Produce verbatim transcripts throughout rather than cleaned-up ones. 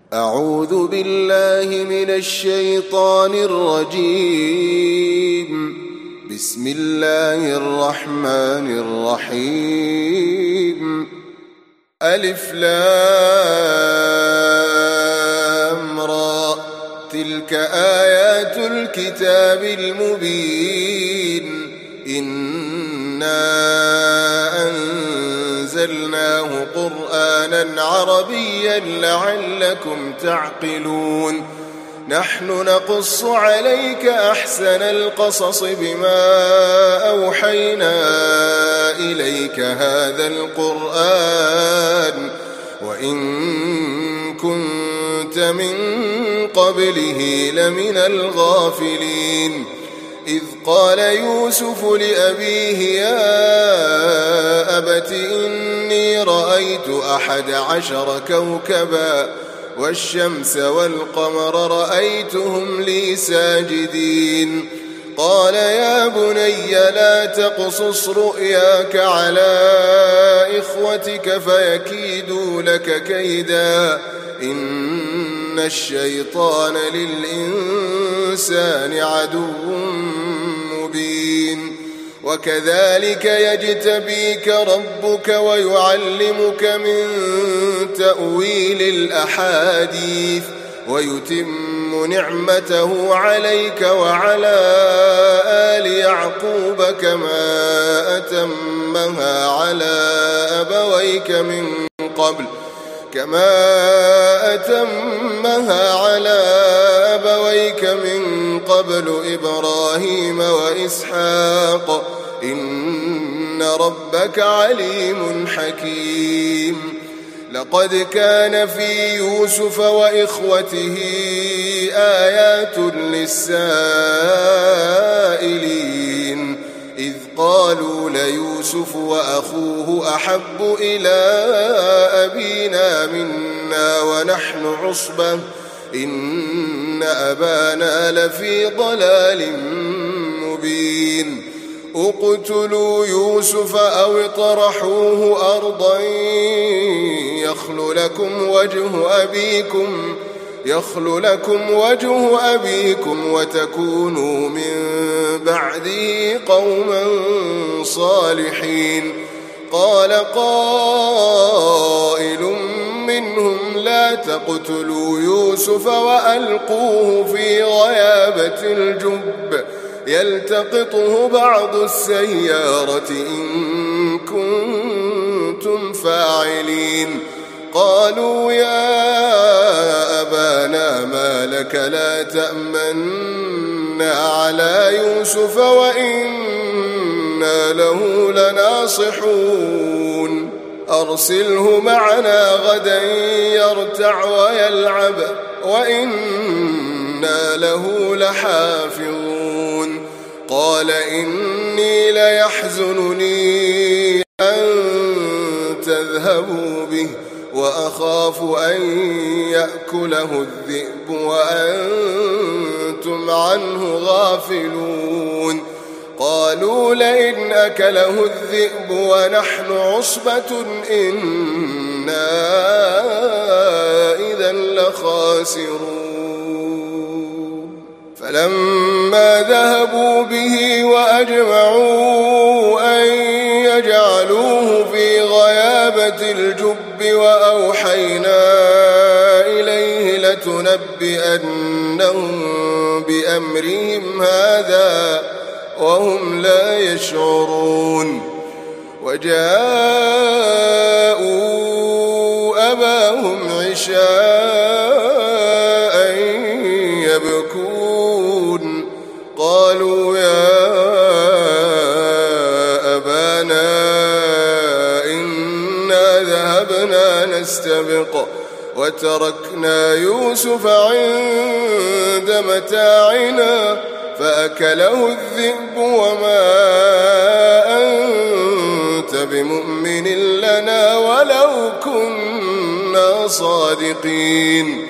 أعوذ بالله من الشيطان الرجيم. بسم الله الرحمن الرحيم. ألف لام را، تلك آيات الكتاب المبين. إنا أنزلناه قرآنا عربيا لعلكم تعقلون. نحن نقص عليك أحسن القصص بما أوحينا إليك هذا القرآن وإن كنت من قبله لمن الغافلين. إذ قال يوسف لأبيه يا أبت إني رأيت أحد عشر كوكبا والشمس والقمر رأيتهم لي ساجدين. قال يا بني لا تقصص رؤياك على إخوتك فيكيدوا لك كيدا إن الشيطان للإنسان عدو مبين. وكذلك يجتبيك ربك ويعلمك من تأويل الأحاديث ويتم نعمته عليك وعلى آل يعقوب كما أتمها على أبويك من قبل كما أتمها على أبويك من قبل إبراهيم وإسحاق إن ربك عليم حكيم. لقد كان في يوسف وإخوته آيات للسائلين إذ قالوا ليوسف وأخوه أحب إلى أبينا منا ونحن عصبة إن أبانا لفي ضلال مبين. اقتلوا يوسف أو اطرحوه أرضا يخل لكم وجه أبيكم يخل لكم وجه أبيكم وتكونوا من بعده قوما صالحين. قال قائل منهم لا تقتلوا يوسف وألقوه في غيابة الجب يلتقطه بعض السيارة إن كنتم فاعلين. قالوا يا أبانا ما لك لا تأمنا على يوسف وإنا له لناصحون. أرسله معنا غدا يرتع ويلعب وإنا له لحافظون. قال إني ليحزنني أن تذهبوا به وأخاف أن يأكله الذئب وأنتم عنه غافلون. قالوا لئن أكله الذئب ونحن عصبة إنا إذا لخاسرون. فلما ذهبوا به وأجمعوا أن يجعلوه في غيابة الجب وأوحينا إليه لتنبئنهم بأمرهم هذا وهم لا يشعرون. وجاءوا أباهم عشاء يبكون. قالوا يا أبانا إنا ذهبنا نستبق وتركنا يوسف عند متاعنا فأكله الذئب وما أنت بمؤمن لنا ولو كنا صادقين.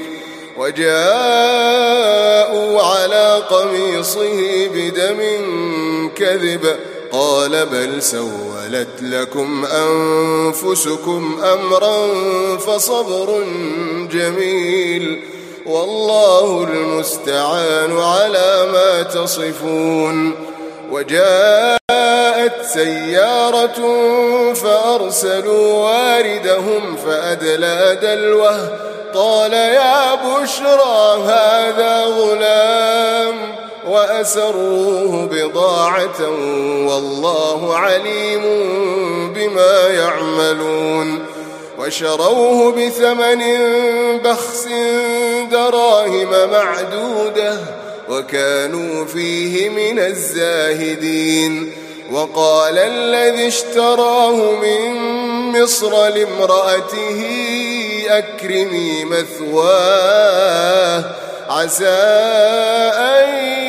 وجاءوا على قميصه بدم كذب قال بل سولت لكم أنفسكم أمرا فصبر جميل والله المستعان على ما تصفون. وجاءت سيارة فأرسلوا واردهم فأدلى دلوه قال يا بشرى هذا غلام وأسروه بضاعة والله عليم بما يعملون. وشروه بثمن بخس دراهم معدودة وكانوا فيه من الزاهدين. وقال الذي اشتراه من مصر لامرأته أكرمي مثواه عسى أن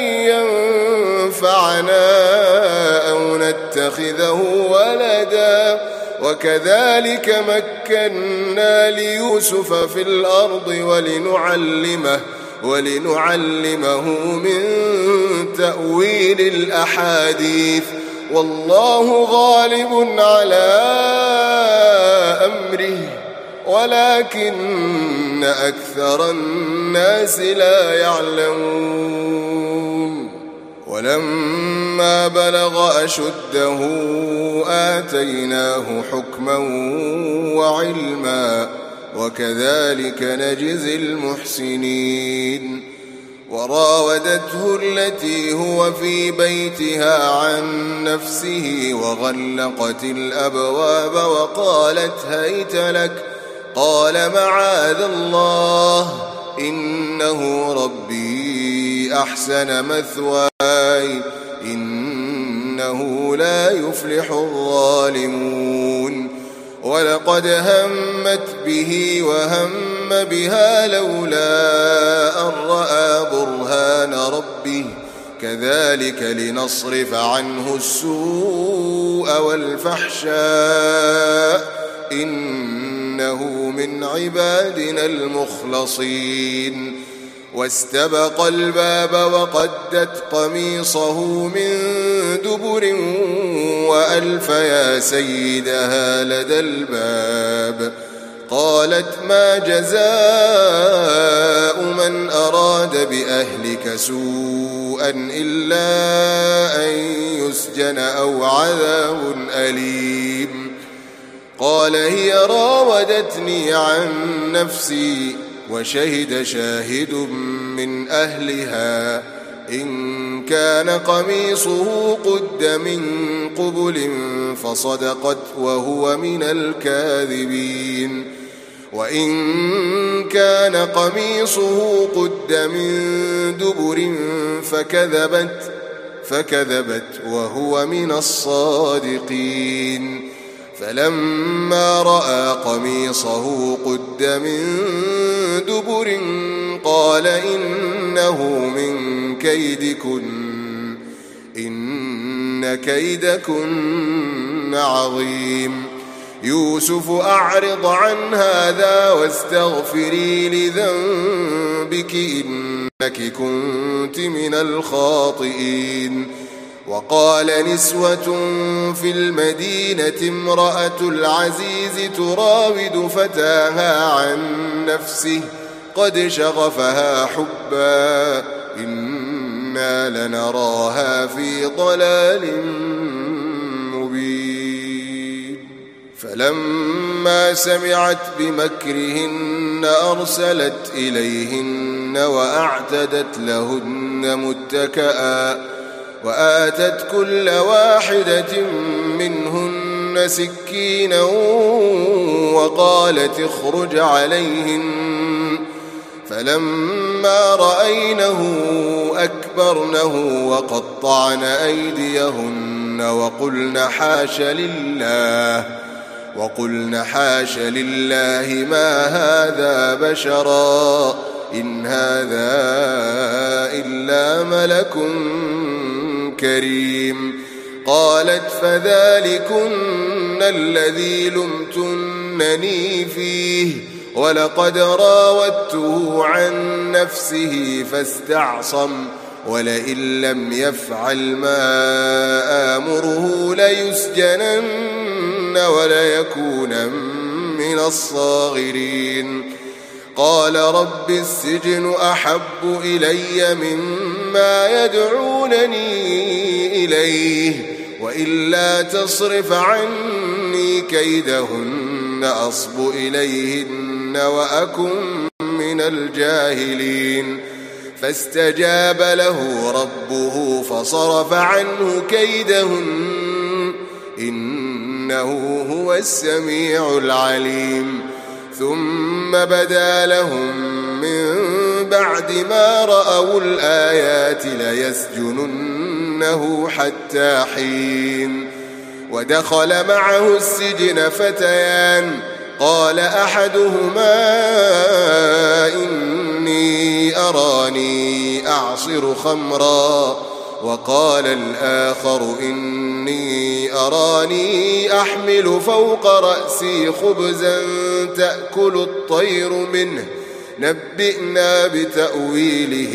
ينفعنا أو نتخذه ولدا وكذلك مكنا ليوسف في الأرض ولنعلمه ولنعلمه من تأويل الأحاديث والله غالب على أمره ولكن أكثر الناس لا يعلمون. ولما بلغ أشده آتيناه حكما وعلما وكذلك نجزي المحسنين. وراودته التي هو في بيتها عن نفسه وغلقت الأبواب وقالت هيت لك قال معاذ الله إنه ربي أحسن مثواي إنه لا يفلح الظالمون. ولقد همت به وهم بها لولا أن رأى برهان ربه كذلك لنصرف عنه السوء والفحشاء إنه من عبادنا المخلصين. واستبق الباب وقدت قميصه من دبر وألف يا سيدها لدى الباب قالت ما جزاء من أراد بأهلك سوءا إلا أن يسجن أو عذاب أليم. قال هي راودتني عن نفسي وشهد شاهد من أهلها إن كان قميصه قد من قبل فصدقت وهو من الكاذبين وإن كان قميصه قد من دبر فكذبت فكذبت وهو من الصادقين. فلما رأى قميصه قد من دبر قال إنه من كيدكن إن كيدكن عظيم. يوسف أعرض عن هذا واستغفري لذنبك إنك كنت من الخاطئين. وقال نسوة في المدينة امرأة العزيز تراود فتاها عن نفسه قد شغفها حبا إنا لنراها في ضلال مبين. فلما سمعت بمكرهن أرسلت إليهن وأعتدت لهن متكئا وآتت كل واحدة منهن سكينا وقالت اخرج عليهن. فلما رأينه أكبرنه وقطعن أيديهن وقلن حاش لله وقلن حاش لله ما هذا بشرا إن هذا إلا ملك كريم. قالت فذلكن الذي لمتنني فيه ولقد راودته عن نفسه فاستعصم ولئن لم يفعل ما آمره ليسجنن وليكونن من الصاغرين. قال رب السجن أحب إلي مما يدعونني إليه وإلا تصرف عني كيدهن أصب إليهن وأكن من الجاهلين. فاستجاب له ربه فصرف عنه كيدهن إنه هو السميع العليم. ثم بدا لهم من بعد ما رأوا الآيات ليسجننه حتى حين. ودخل معه السجن فتيان قال أحدهما إني أراني أعصر خمرا وقال الآخر إني أراني أحمل فوق رأسي خبزا تأكل الطير منه نبئنا بتأويله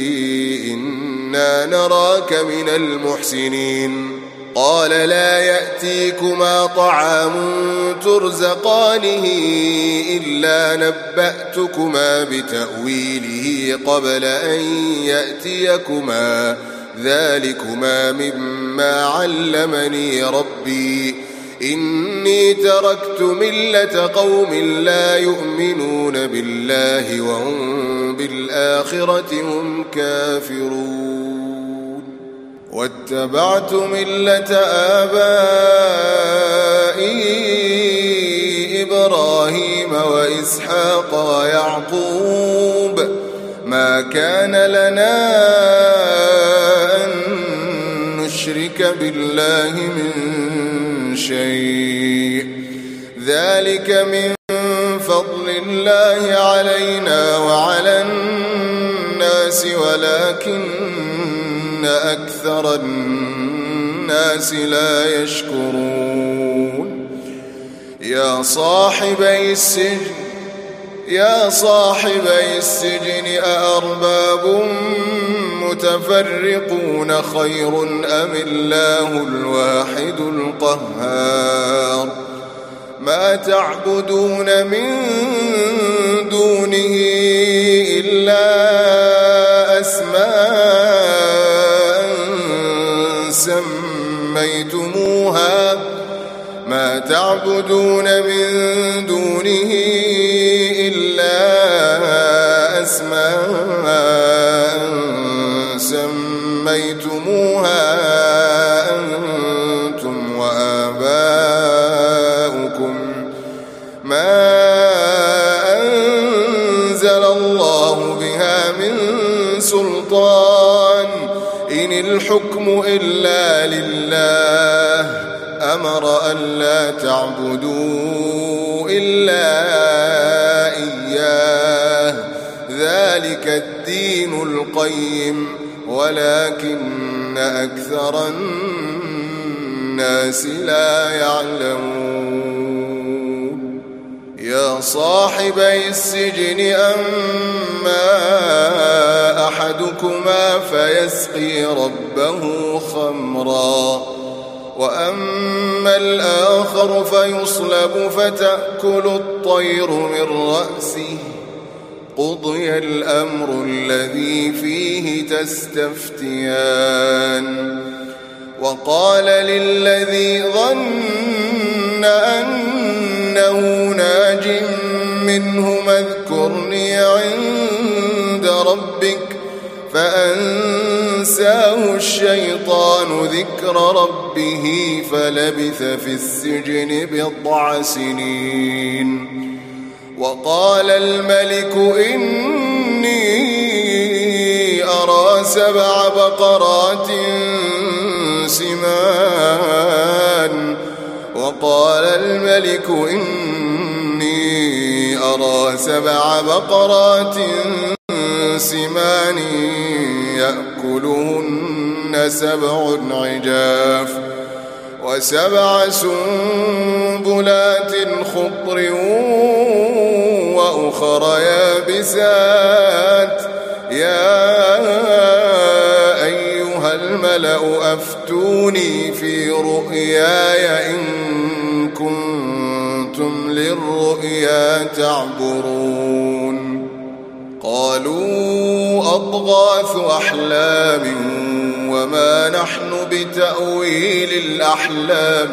إنا نراك من المحسنين. قال لا يأتيكما طعام ترزقانه إلا نبأتكما بتأويله قبل أن يأتيكما ذلكما مما علمني ربي إني تركت ملة قوم لا يؤمنون بالله وهم بالآخرة هم كافرون. واتبعت ملة آبائي إبراهيم وإسحاق ويعقوب ما كان لنا أن نشرك بالله من شيء ذلك من فضل الله علينا وعلى الناس ولكن أكثر الناس لا يشكرون. يا صاحبي السجن يا صاحبي السجن أأرباب متفرقون خير أم الله الواحد القهار. ما تعبدون من دونه إلا أسماء سميتموها ما تعبدون من دونه إلا أسماء سميتموها أنتم وآباؤكم ما أنزل الله بها من سلطان إن الحكم إلا لله أمر ألا تعبدوا إلا إياه ذلك الدين القيم ولكن أكثر الناس لا يعلمون. يا صاحبي السجن أما أحدكما فيسقي ربه خمرا وأما الآخر فيصلب فتأكل الطير من رأسه قضي الأمر الذي فيه تستفتيان. وقال للذي ظن أنه ناج منه اذكرني عند ربك فأنساه الشيطان ذكر ربه فلبث في السجن بضع سنين. وقال الملك إني أرى سبع بقرات سمان وقال الملك إني أرى سبع بقرات سمان يأكلهن سبع عجاف وسبع سنبلات خضر وأخر يابسات يا الملأ أفتوني في رؤياي إن كنتم للرؤيا تعبرون قالوا أضغاث أحلام وما نحن بتأويل الأحلام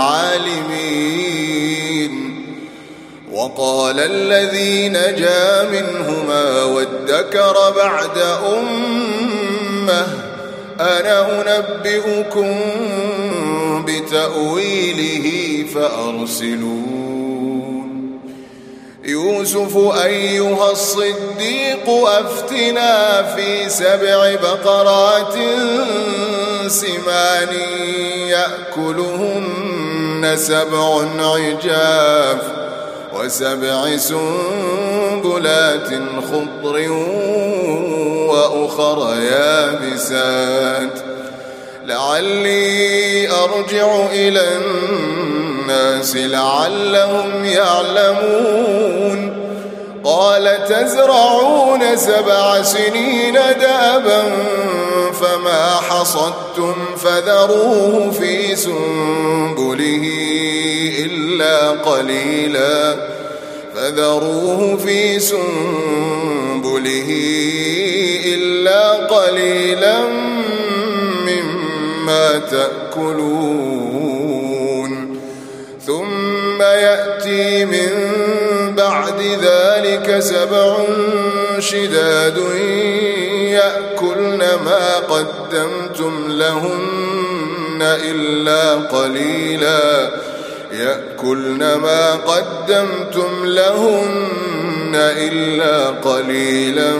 بعالمين وقال الذي نجا منهما وادكر بعد أمة أنا أنبئكم بتأويله فأرسلون يوسف أيها الصديق أفتنا في سبع بقرات سمان يأكلهن سبع عجاف وسبع سنبلات خضر وأخر يابسات لعلي أرجع إلى الناس لعلهم يعلمون قال تزرعون سبع سنين دابا فما حصدتم فذروه في سنبله إلا قليلا فذروه في سنبله إلا قليلا مما تأكلون ثم يأتي من بعد ذلك سبع شداد يأكلن ما قدمتم لهن إلا قليلا يأكلن ما قدمتم لهن إلا قليلا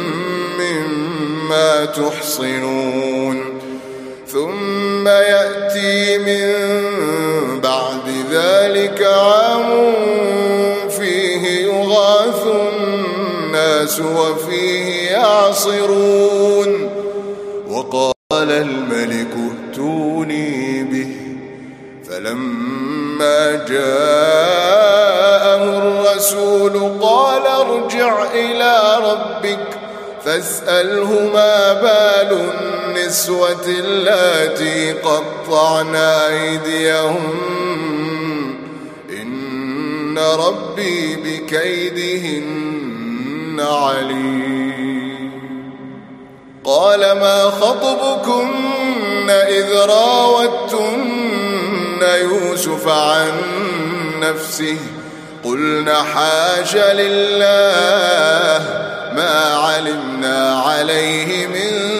مما تحصنون ثم يأتي من بعد ذلك عام فيه يغاث الناس وفيه يعصرون وقال الملك ائتوني به فلما جاءه الرسول قال ارجع إلى ربك فاسأله ما بال النسوة اللاتي قطعن أيديهم إن ربي بكيدهن عليم قال ما خطبكن إذ راوتن يوسف عن نفسه قلنا حاش لله ما علمنا عليه من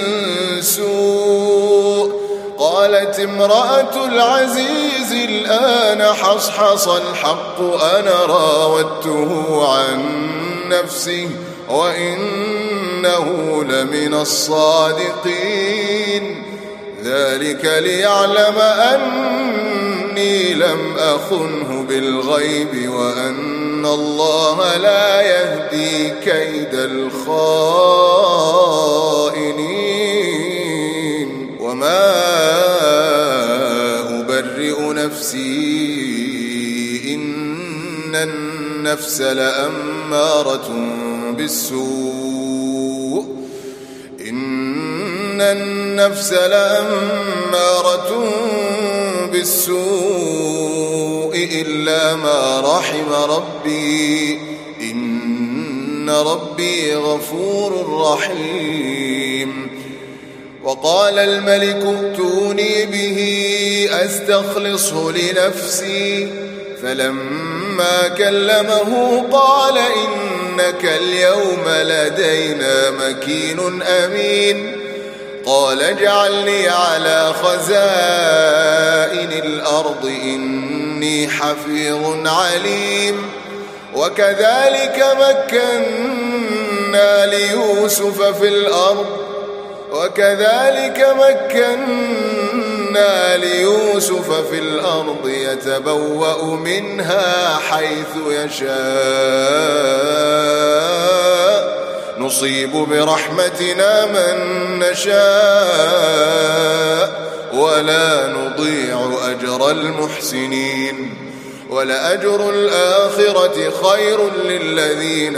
سوء قالت امرأة العزيز الآن حصحص الحق أنا راودته عن نفسه وإنه لمن الصادقين ذلك ليعلم أني لم أخنه بالغيب وأن الله لا يهدي كيد الخائنين وما أبرئ نفسي إن النفس لأمارة بالسوء إن النفس لأمارة بالسوء إلا ما رحم ربي إن ربي غفور رحيم وقال الملك ائتوني به أستخلصه لنفسي فلما كلمه قال إنك اليوم لدينا مكين أمين قال اجعلني على خزائن الأرض إني حفيظ عليم وكذلك مكنا ليوسف في الأرض وكذلك مكنا ليوسف في الأرض يتبوأ منها حيث يشاء نصيب برحمتنا من نشاء ولا نضيع أجر المحسنين ولأجر الآخرة خير للذين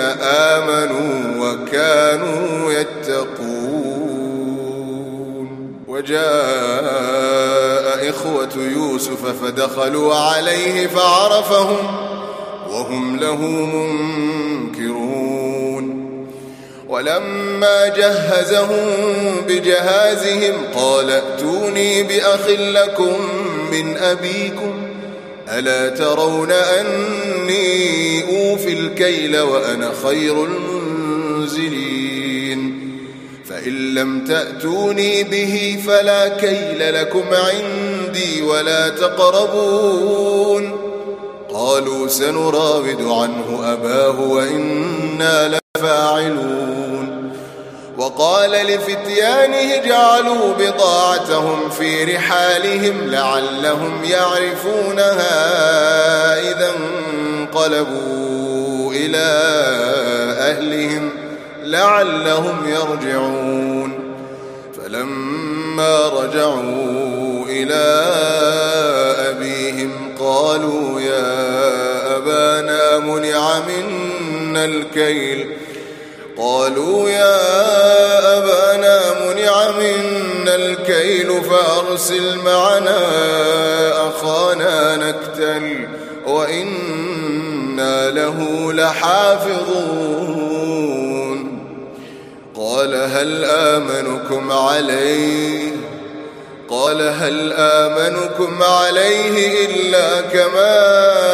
آمنوا وكانوا يتقون وجاء يوسف فدخلوا عليه فعرفهم وهم له منكرون. ولما جهزهم بجهازهم قال ائتوني بأخ لكم من أبيكم ألا ترون أني أوفي الكيل وأنا خير المنزلين فإن لم تأتوني به فلا كيل لكم عندي ولا تقربون. قالوا سنراود عنه أباه وإنا لفاعلون. وقال لفتيانه اجعلوا بضاعتهم في رحالهم لعلهم يعرفونها إذا انقلبوا إلى أهلهم لعلهم يرجعون. فلما رجعوا إلى أبيهم قالوا يا أبانا منع منا الكيل قالوا يا أبانا منع منا الكيل فأرسل معنا أخانا نكتل وإنا له لحافظون. قال هل آمنكم عليه قال هل آمنكم عليه إلا كما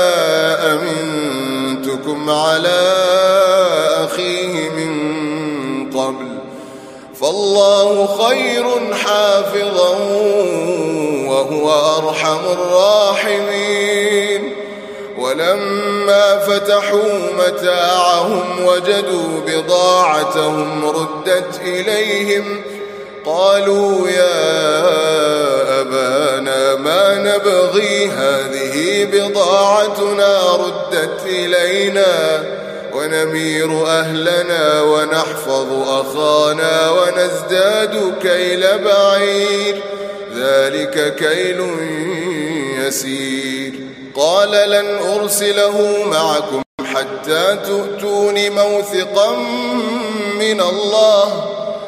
أمنتكم على أخيه من قبل فالله خير حافظا وهو أرحم الراحمين. ولما فتحوا متاعهم وجدوا بضاعتهم ردت إليهم قالوا يا أبانا ما نبغي هذه بضاعتنا ردت إلينا ونمير أهلنا ونحفظ أخانا ونزداد كيل بعير ذلك كيل يسير. قال لن أرسله معكم حتى تؤتون موثقا من الله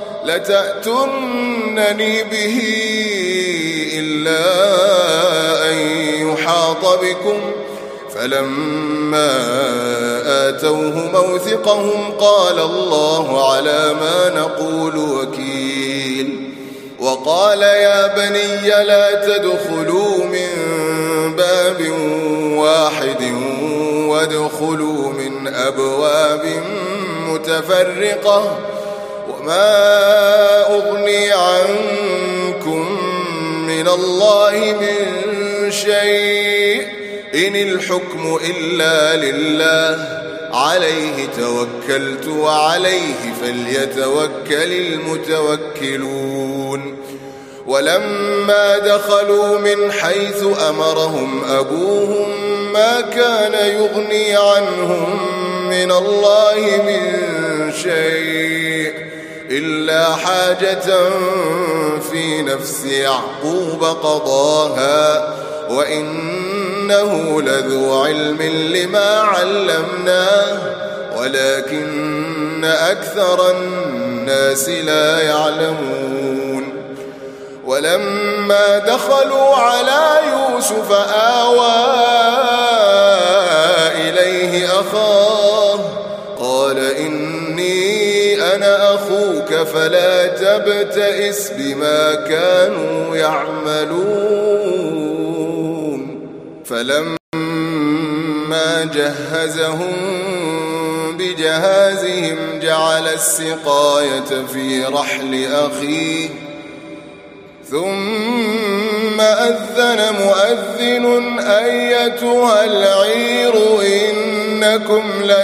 لتأتونني به إلا أن يحاط بكم. فلما آتوه موثقهم قال الله على ما نقول وكيل. وقال يا بني لا تدخلوا من باب واحد وادخلوا من أبواب متفرقة وما أغني عنكم من الله من شيء إن الحكم إلا لله عليه توكلت وعليه فليتوكل المتوكلون. ولما دخلوا من حيث أمرهم أبوهم ما كان يغني عنهم من الله من شيء إلا حاجة في نفس يعقوب قضاها وإنه لذو علم لما علمناه ولكن أكثر الناس لا يعلمون. ولما دخلوا على يوسف آوى إليه أخاه قال إني أنا أخوك فلا تبتئس بما كانوا يعملون. فلما جهزهم بجهازهم جعل السقاية في رحل أخيه ثم أذن مؤذن أيتها العير إنكم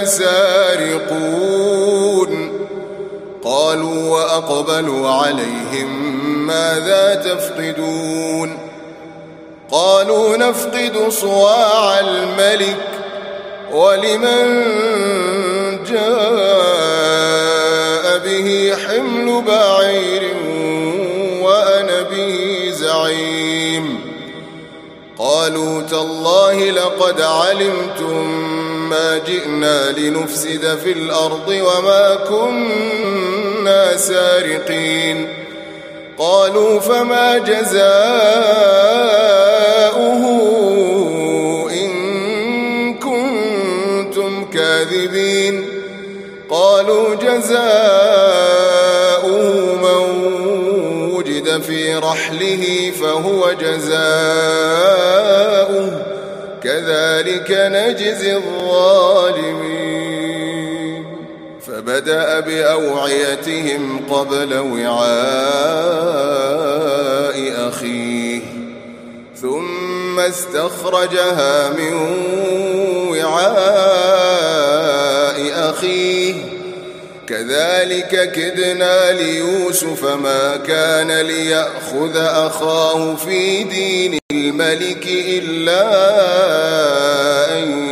لسارقون. قالوا وأقبلوا عليهم ماذا تفقدون قالوا نفقد صواع الملك ولمن جاء به حمل بعير وأنا به زعيم. قالوا تالله لقد علمتم ما جئنا لنفسد في الأرض وما كنا سارقين. قالوا فما جزاؤه وجزاؤه من وجد في رحله فهو جزاؤه كذلك نجزي الظالمين. فبدأ بأوعيتهم قبل وعاء أخيه ثم استخرجها من وعاء أخيه كذلك كدنا ليوسف ما كان ليأخذ أخاه في دين الملك إلا أن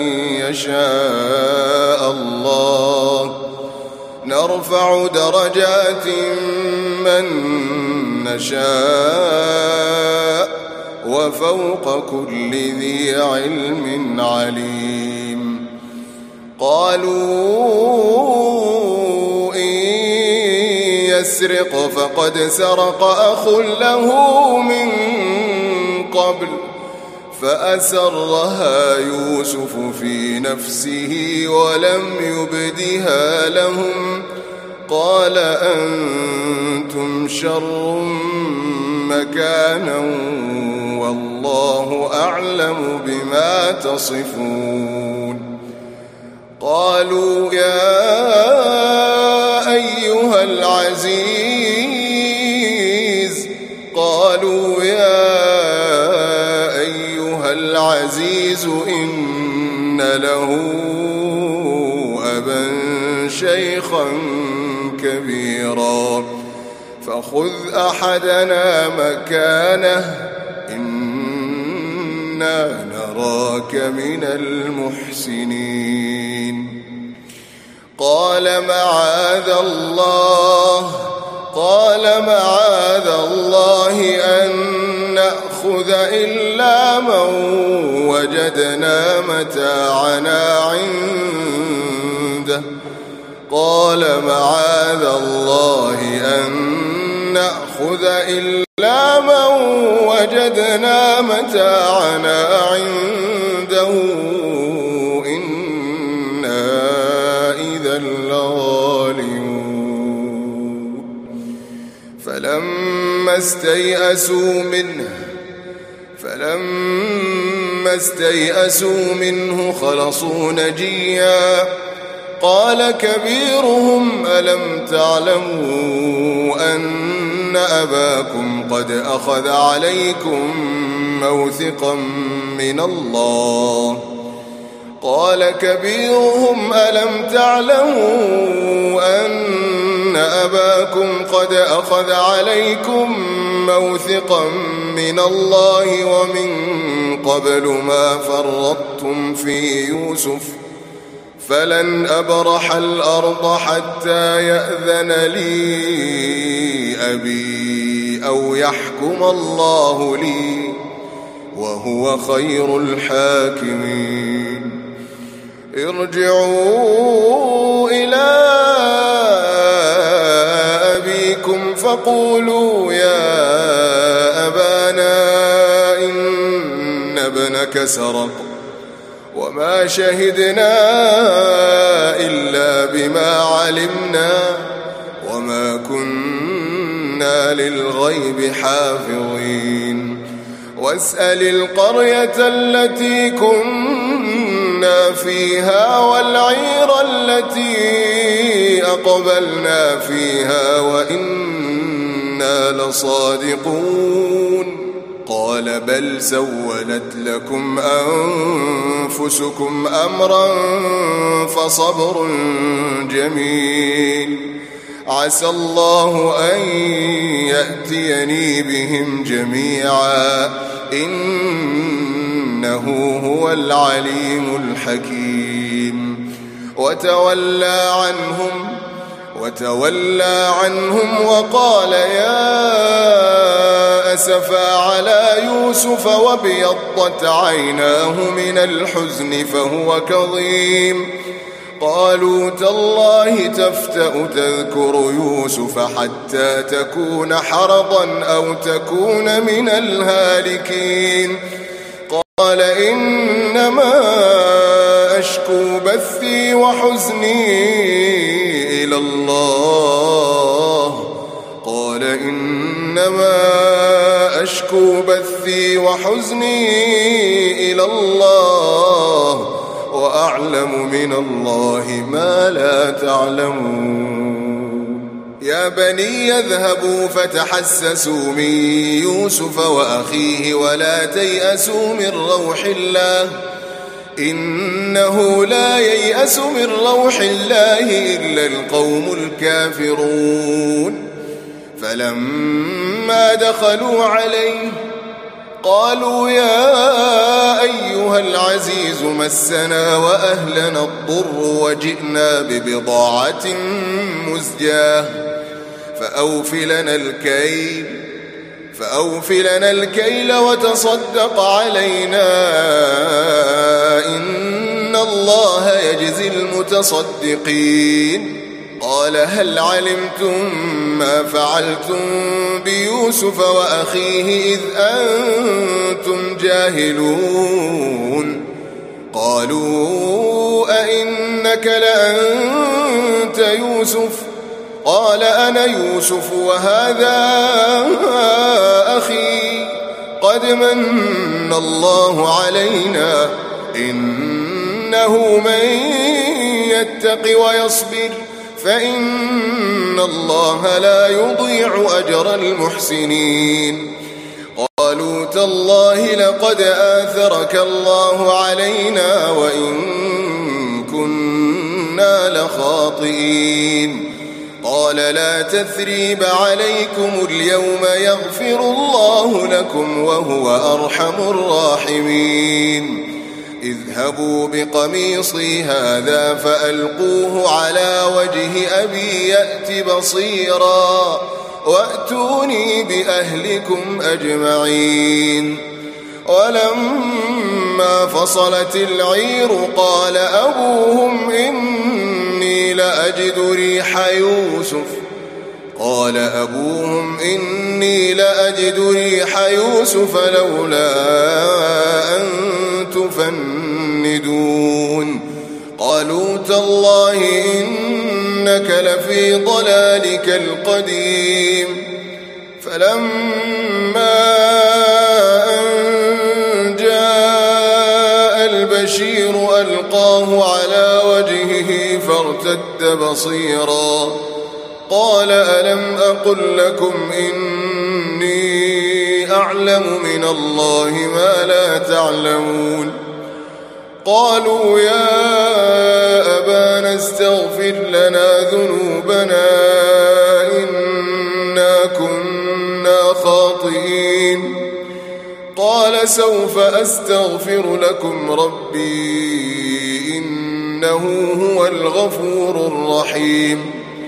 يشاء الله نرفع درجات من نشاء وفوق كل ذي علم عليم. قالوا إن يسرق فقد سرق أخ له من قبل فأسرها يوسف في نفسه ولم يبدها لهم قال أنتم شر مكانا والله أعلم بما تصفون. قالوا يا أيها العزيز قالوا يا أيها العزيز إن له أبا شيخا كبيرا فخذ أحدنا مكانه إنا نراك من المحسنين. قال معاذ الله قال معاذ الله أن نأخذ إلا من وجدنا متاعنا عنده قال معاذ الله أن نأخذ إلا من وجدنا متاعنا عنده إنا إذا لظالمون. فلما استيئسوا منه فلما استيئسوا منه خلصوا نجيا قال كبيرهم ألم تعلموا أن أباكم قد أخذ عليكم موثقا من الله قال كبيرهم ألم تعلموا أن أباكم قد أخذ عليكم موثقا من الله ومن قبل ما فرطتم في يوسف فلن أبرح الأرض حتى يأذن لي أبي أو يحكم الله لي وهو خير الحاكمين. ارجعوا إلى أبيكم فقولوا يا أبانا إن ابنك سرق وما شهدنا إلا بما علمنا وما كنا للغيب حافظين. واسأل القرية التي كنا فيها والعير التي أقبلنا فيها وإنا لصادقون. قال بل سولت لكم أنفسكم أمرا فصبر جميل عسى الله أن يأتيني بهم جميعا إنه هو العليم الحكيم. وتولى عنهم وتولى عنهم وقال يا أسفا على يوسف وابيضت عيناه من الحزن فهو كظيم. قالوا تالله تفتأ تذكر يوسف حتى تكون حرضا أو تكون من الهالكين. قال إنما أشكو بثي وحزني إلى إلى الله قال إنما أشكو بثي وحزني إلى الله وأعلم من الله ما لا تعلمون يا بني يذهبوا فتحسسوا من يوسف وأخيه ولا تيأسوا من روح الله إنه لا ييأس من روح الله إلا القوم الكافرون فلما دخلوا عليه قالوا يا أيها العزيز مسنا وأهلنا الضر وجئنا ببضاعة مزجاة فأوف لنا الكيل فأوف لنا الكيل وتصدق علينا إن الله يجزي المتصدقين قال هل علمتم ما فعلتم بيوسف وأخيه إذ أنتم جاهلون قالوا أئنك لأنت يوسف قال أنا يوسف وهذا أخي قد من الله علينا إنه من يتق ويصبر فإن الله لا يضيع أجر المحسنين قالوا تالله لقد آثرك الله علينا وإن كنا لخاطئين قال لا تثريب عليكم اليوم يغفر الله لكم وهو أرحم الراحمين اذهبوا بقميصي هذا فألقوه على وجه أبي يأت بصيرا وأتوني بأهلكم أجمعين ولما فصلت العير قال أبوهم إني لأجد ريح يوسف قال أبوهم إني لأجد ريح يوسف لولا أن تفندون قالوا تالله إنك لفي ضلالك القديم فلما أن جاء البشير ألقاه على وجهه فارتد بصيرا قال ألم أقل لكم إني أعلم من الله ما لا تعلمون قالوا يا أبانا استغفر لنا ذنوبنا إنا كنا خاطئين قال سوف أستغفر لكم ربي إنه هو الغفور الرحيم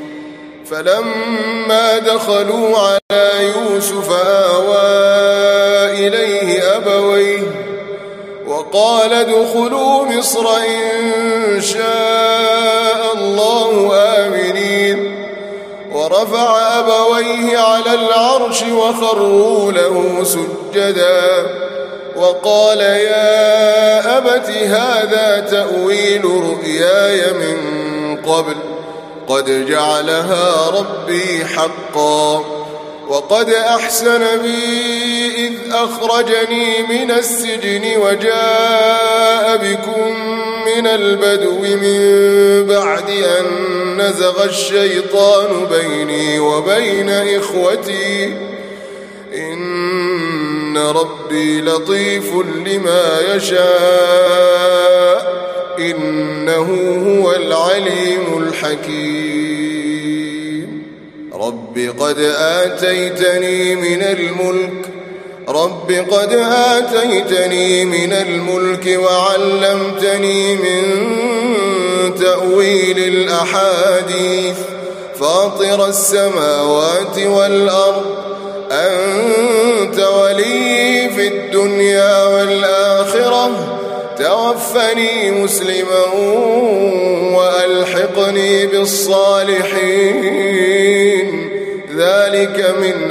فلما دخلوا على يوسف آوى إليه أبويه وقال ادخلوا مصر إن شاء الله آمنين ورفع أبويه على العرش وخروا له سجدا وقال يا أبت هذا تأويل رؤياي من قبل قد جعلها ربي حقا وقد أحسن بي إذ أخرجني من السجن وجاء بكم من البدو من بعد أن نزغ الشيطان بيني وبين إخوتي إن ربي لطيف لما يشاء إنه هو العليم الحكيم رب قد آتيتني من الملك رب قد آتيتني من الملك وعلمتني من تأويل الأحاديث فاطر السماوات والأرض أنت ولي في الدنيا والآخرة توفني مسلما وألحقني بالصالحين ذلك من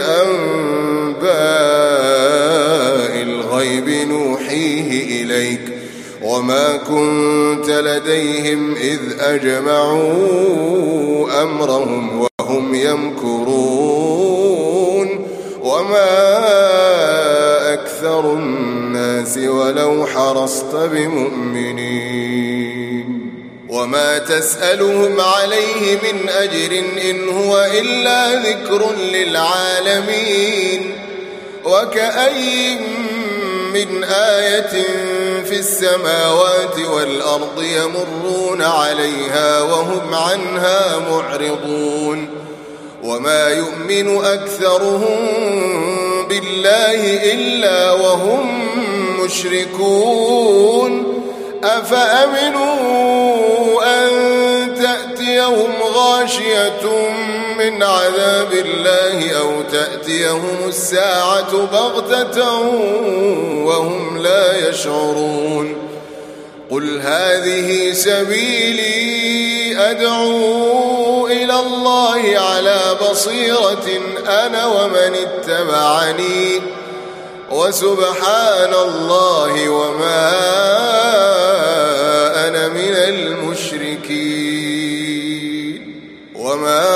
أنباء الغيب نوحيه إليك وما كنت لديهم إذ أجمعوا أمرهم وهم يمكرون وما أكثر الناس ولو حرصت بمؤمنين وما تسألهم عليه من أجر إن هو إلا ذكر للعالمين وكأي من آية في السماوات والأرض يمرون عليها وهم عنها معرضون وما يؤمن أكثرهم بالله إلا وهم مشركون أفأمنوا أن تأتيهم غاشية من عذاب الله أو تأتيهم الساعة بغتة وهم لا يشعرون قل هذه سبيلي أدعو إلى الله على بصيرة أنا ومن اتبعني وسبحان الله وما أنا من المشركين وما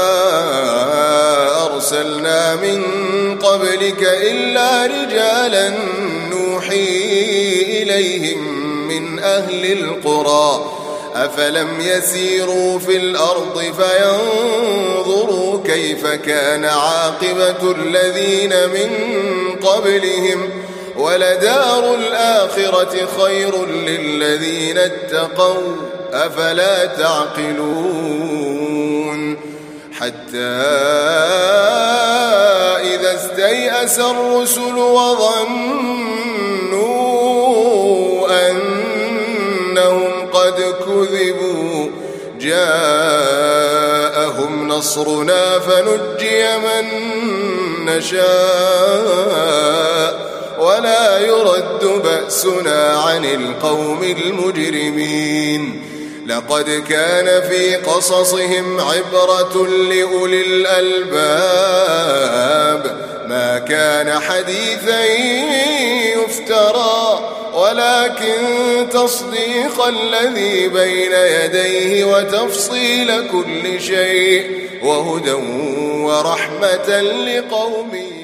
أرسلنا من قبلك إلا رجالا نوحي إليهم من أهل القرى أفلم يسيروا في الأرض فينظروا كيف كان عاقبة الذين من قبلهم ولدار الآخرة خير للذين اتقوا أفلا تعقلون حتى إذا استيأس الرسل وظنوا أنهم قد كذبوا جاءهم نصرنا فنجي من نشاء ولا يرد بأسنا عن القوم المجرمين لقد كان في قصصهم عبرة لأولي الألباب ما كان حديثا يفترى ولكن تصديق الذي بين يديه وتفصيل كل شيء وهدى ورحمة لقوم